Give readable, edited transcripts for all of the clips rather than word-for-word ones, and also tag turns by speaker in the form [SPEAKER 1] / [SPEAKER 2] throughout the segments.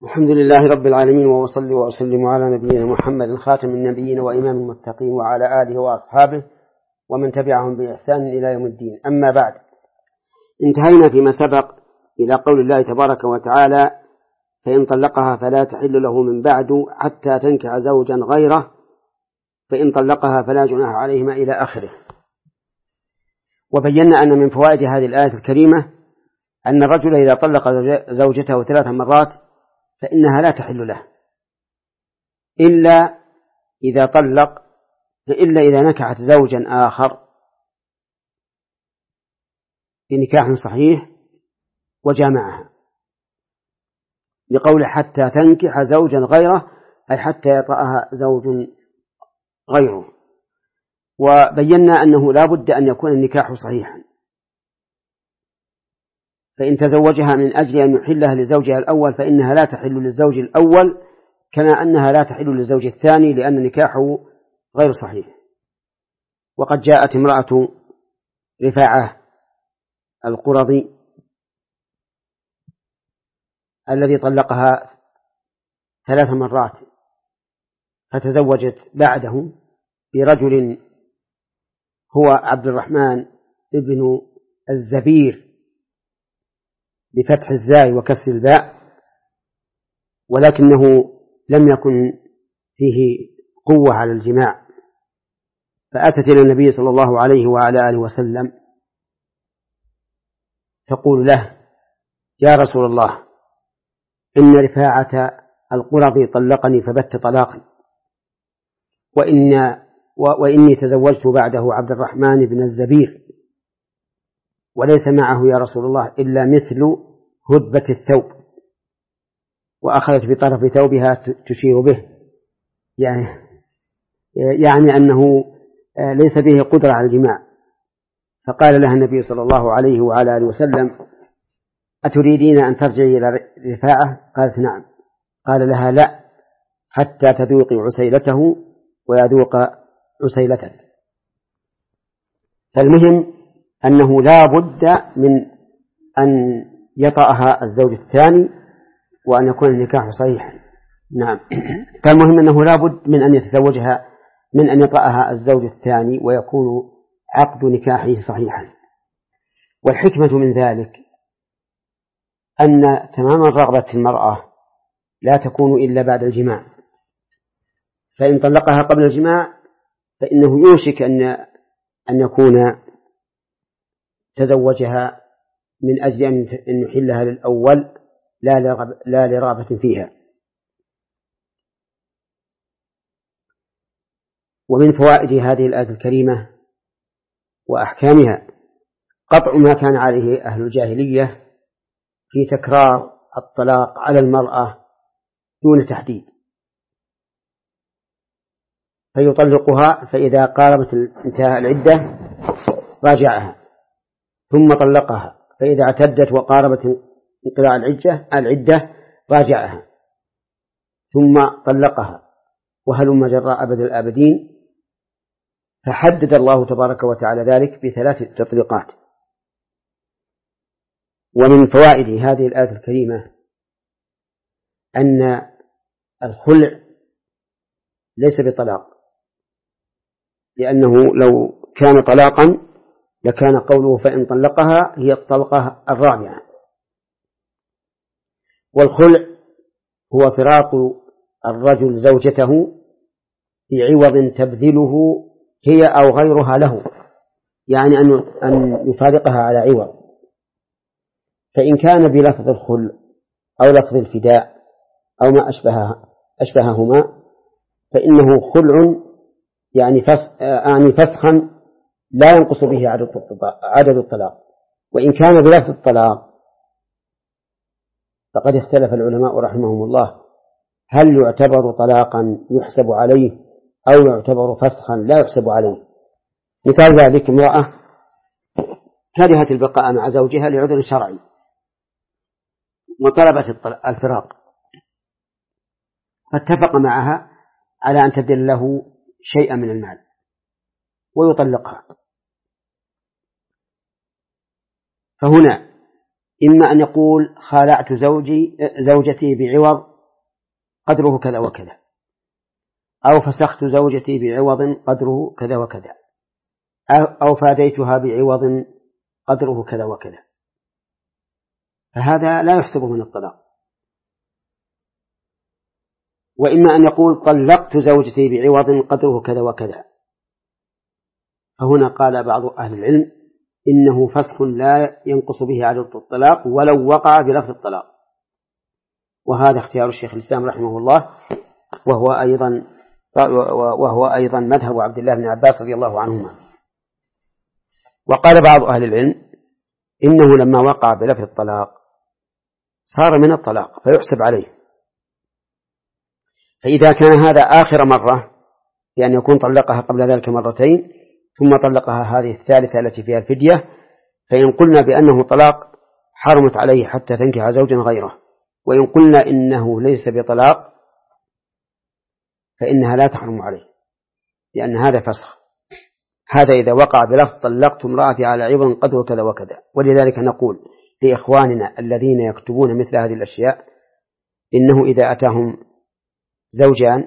[SPEAKER 1] الحمد لله رب العالمين، وأصلي وأسلم على نبينا محمد خاتم النبيين وإمام المتقين وعلى آله وأصحابه ومن تبعهم بإحسان إلى يوم الدين. أما بعد، انتهينا فيما سبق إلى قول الله تبارك وتعالى: فإن طلقها فلا تحل له من بعد حتى تنكح زوجا غيره فإن طلقها فلا جناح عليهما إلى آخره. وبينا أن من فوائد هذه الآية الكريمة أن الرجل إذا طلق زوجته 3 مرات فإنها لا تحل له إلا إذا نكحت زوجا آخر بنكاح صحيح وجامعها، لقول حتى تنكح زوجا غيره، أي حتى يطأها زوج غيره. وبينا أنه لا بد أن يكون النكاح صحيحا، فإن تزوجها من أجل أن يحلها لزوجها الأول فإنها لا تحل للزوج الأول، كما أنها لا تحل للزوج الثاني، لأن نكاحه غير صحيح. وقد جاءت امرأة رفاعة القرظي الذي طلقها 3 مرات، فتزوجت بعده برجل هو عبد الرحمن ابن الزبير بفتح الزاي وكسر الباء، ولكنه لم يكن فيه قوة على الجماع، فأتت إلى النبي صلى الله عليه وعلى آله وسلم تقول له: يا رسول الله، إن رفاعة القرظي طلقني فبت طلاقا، وإني تزوجت بعده عبد الرحمن بن الزبير، وليس معه يا رسول الله إلا مثل هدبة الثوب، وأخذت بطرف ثوبها تشير به، يعني أنه ليس به قدرة على الجماع. فقال لها النبي صلى الله عليه وعلى آله وسلم: أتريدين أن ترجعي إلى رفاعة؟ قالت: نعم. قال لها: لا، حتى تذوقي عسيلته ويذوق عسيلتك. فالمهم أنه لا بد من أن يطأها الزوج الثاني وأن يكون النكاح صحيحا. نعم. فالمهم أنه لا بد من أن يتزوجها، من أن يطأها الزوج الثاني ويكون عقد نكاحه صحيحا. والحكمة من ذلك أن تمام الرغبة في المرأة لا تكون إلا بعد الجماع، فإن طلقها قبل الجماع فإنه يوشك أن يكون تزوجها من أجل أن يحلها للأول لا لرغبة فيها. ومن فوائد هذه الآية الكريمة وأحكامها قطع ما كان عليه أهل الجاهلية في تكرار الطلاق على المرأة دون تحديد، فيطلقها، فإذا قاربت انتهاء العدة راجعها، ثم طلقها، فإذا اعتدت وقاربت انقضاء العدة راجعها، ثم طلقها، وهلم جراء أبد الآبدين. فحدد الله تبارك وتعالى ذلك ب3 تطليقات. ومن فوائد هذه الآية الكريمة أن الخلع ليس بطلاق، لأنه لو كان طلاقا لكان قوله فإن طلقها هي الطلقة الرابعة. والخلع هو فراق الرجل زوجته في عوض تبذله هي أو غيرها له، يعني أن يفارقها على عوض. فإن كان بلفظ الخلع أو لفظ الفداء أو ما أشبههما فإنه خلع، يعني فسخا لا ينقص به عدد الطلاق. وإن كان بلفظ الطلاق فقد اختلف العلماء رحمهم الله هل يعتبر طلاقا يحسب عليه أو يعتبر فسخا لا يحسب عليه. مثال ذلك: امرأة كرهت البقاء مع زوجها لعذر شرعي وطلبت الفراق، فاتفق معها على أن تبذل له شيئا من المال ويطلقها. فهنا إما أن يقول: خالعت زوجتي بعوض قدره كذا وكذا، أو فسخت زوجتي بعوض قدره كذا وكذا، أو فاديتها بعوض قدره كذا وكذا، فهذا لا يحسب من الطلاق. وإما أن يقول طلقت زوجتي بعوض قدره كذا وكذا، فهنا قال بعض أهل العلم إنه فسخ لا ينقص به عدد الطلاق ولو وقع بلفظ الطلاق، وهذا اختيار الشيخ الإسلام رحمه الله، وهو أيضا مذهب عبد الله بن عباس رضي الله عنهما. وقال بعض أهل العلم إنه لما وقع بلفظ الطلاق صار من الطلاق فيحسب عليه، فإذا كان هذا آخر مرة بأن يكون طلقها قبل ذلك مرتين ثم طلقها هذه الثالثة التي فيها الفدية، فإن قلنا بأنه طلاق حرمت عليه حتى تنكح زوجا غيره، وإن قلنا إنه ليس بطلاق فإنها لا تحرم عليه، لأن هذا فسخ. هذا إذا وقع بلفظ طلقت امرأتي على عوض قدره كذا وكذا. ولذلك نقول لإخواننا الذين يكتبون مثل هذه الأشياء إنه إذا أتاهم زوجان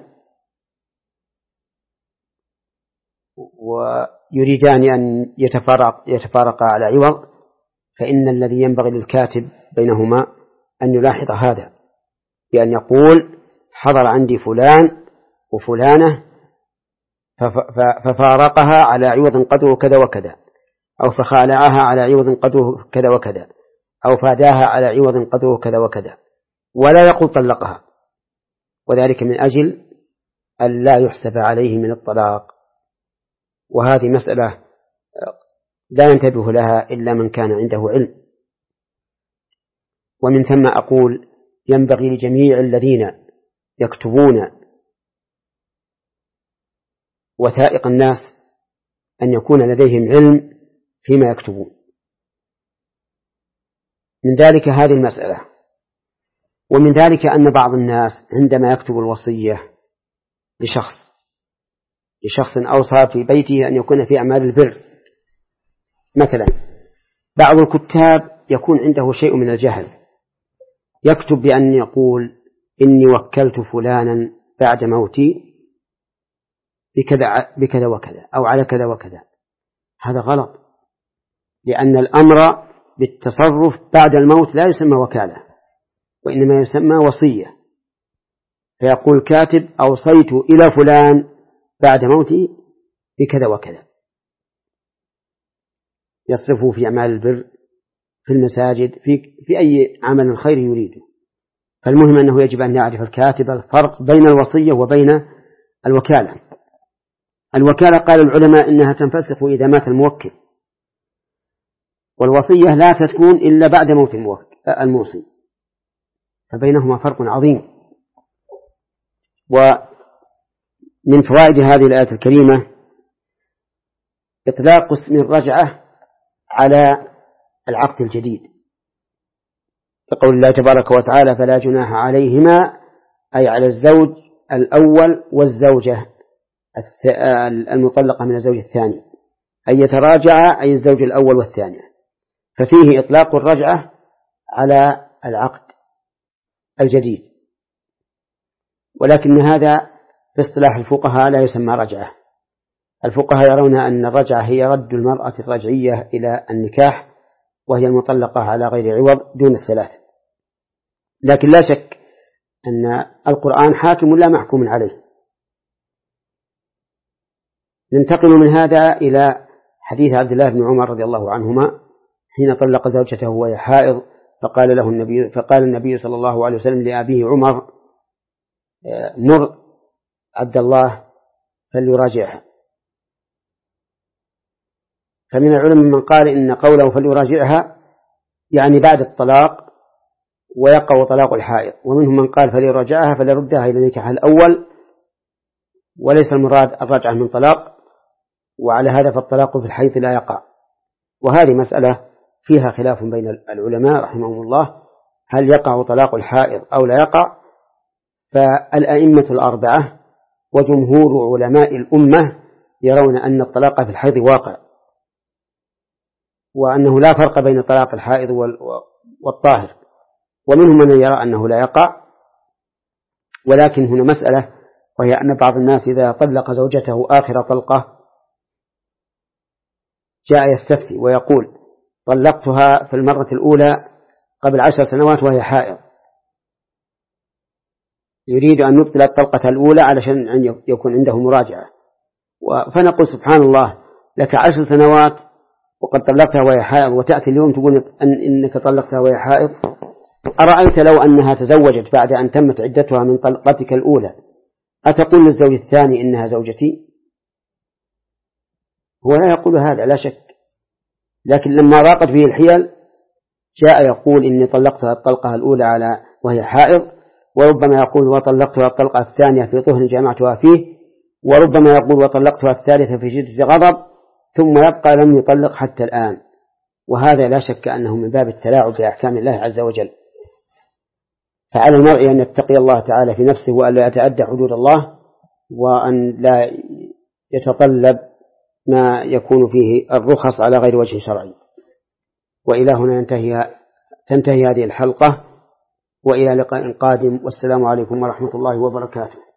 [SPEAKER 1] ويريدان أن يتفارقا على عوض، فإن الذي ينبغي للكاتب بينهما أن يلاحظ هذا بأن يقول حضر عندي فلان وفلانة ففارقها على عوض قدره كذا وكذا، أو فخالعها على عوض قدره كذا وكذا، أو فاداها على عوض قدره كذا وكذا، ولا يقول طلقها، وذلك من أجل أن لا يحسب عليه من الطلاق. وهذه مسألة لا ينتبه لها إلا من كان عنده علم. ومن ثم أقول ينبغي لجميع الذين يكتبون وثائق الناس أن يكون لديهم علم فيما يكتبون. من ذلك هذه المسألة. ومن ذلك أن بعض الناس عندما يكتب الوصية لشخص أوصى في بيته أن يكون في أعمال البر، مثلا بعض الكتاب يكون عنده شيء من الجهل، يكتب بأن يقول إني وكلت فلانا بعد موتي بكذا وكذا أو على كذا وكذا. هذا غلط، لأن الأمر بالتصرف بعد الموت لا يسمى وكالة، وإنما يسمى وصية. فيقول كاتب أوصيت إلى فلان بعد موتي بكذا وكذا، يصرفه في أعمال البر في المساجد في أي عمل خير يريده. فالمهم أنه يجب أن يعرف الكاتب الفرق بين الوصية وبين الوكالة. الوكالة قال العلماء إنها تنفسخ إذا مات الموكل، والوصية لا تكون إلا بعد موت الموصي، فبينهما فرق عظيم. ومن فوائد هذه الآية الكريمة إطلاق اسم الرجعة على العقد الجديد، يقول الله تبارك وتعالى فلا جناح عليهما، أي على الزوج الأول والزوجة المطلقة من الزوج الثاني، أي يتراجع أي الزوج الأول والثاني، ففيه إطلاق الرجعة على العقد الجديد. ولكن هذا في اصطلاح الفقهاء لا يسمى رجعة. الفقهاء يرون أن الرجعة هي رد المرأة الرجعية إلى النكاح، وهي المطلقة على غير عوض دون الثلاث. لكن لا شك أن القرآن حاكم لا محكوم عليه. ننتقل من هذا إلى حديث عبد الله بن عمر رضي الله عنهما حين طلق زوجته وهي حائض، فقال النبي صلى الله عليه وسلم لأبيه عمر مر عبد الله فليراجعها. فمن العلماء من قال إن قوله فليراجعها يعني بعد الطلاق ويقع طلاق الحائض، ومنهم من قال فليراجعها فليردها إلى نكاحها الأول، وليس المراد الرجعة من طلاق، وعلى هذا فالطلاق في الحيض لا يقع. وهذه مسألة فيها خلاف بين العلماء رحمهم الله، هل يقع طلاق الحائض أو لا يقع؟ فالأئمة الأربعة وجمهور علماء الأمة يرون أن الطلاق في الحيض واقع، وأنه لا فرق بين طلاق الحائض والطاهر، ومنهم من يرى أنه لا يقع، ولكن هنا مسألة، وهي أن بعض الناس إذا طلق زوجته آخر طلقة جاء يستفتي ويقول طلقتها في المرة الأولى قبل 10 سنوات وهي حائض، يريد أن يبطل الطلقة الأولى علشان أن يكون عنده مراجعة، فنقول سبحان الله، لك 10 سنوات وقد طلقتها وهي حائض، وتأتي اليوم تقول إنك طلقتها وهي حائض. أرأيت لو أنها تزوجت بعد أن تمت عدتها من طلقتك الأولى، أتقول للزوج الثاني إنها زوجتي؟ هو لا يقول هذا لا شك، لكن لما راقت به الحيل جاء يقول إني طلقتها الطلقة الأولى وهي حائض، وربما يقول وطلقتها الطلقة الثانية في طهر جمعتها فيه، وربما يقول وطلقتها الثالثة في شدة غضب، ثم يبقى لم يطلق حتى الآن. وهذا لا شك أنه من باب التلاعب بأحكام الله عز وجل. فعلى المرء أن يتقي الله تعالى في نفسه، وأن لا يتعدى حدود الله، وأن لا يتطلب ما يكون فيه الرخص على غير وجه شرعي. وإلى هنا تنتهي هذه الحلقة، وإلى لقاء قادم، والسلام عليكم ورحمة الله وبركاته.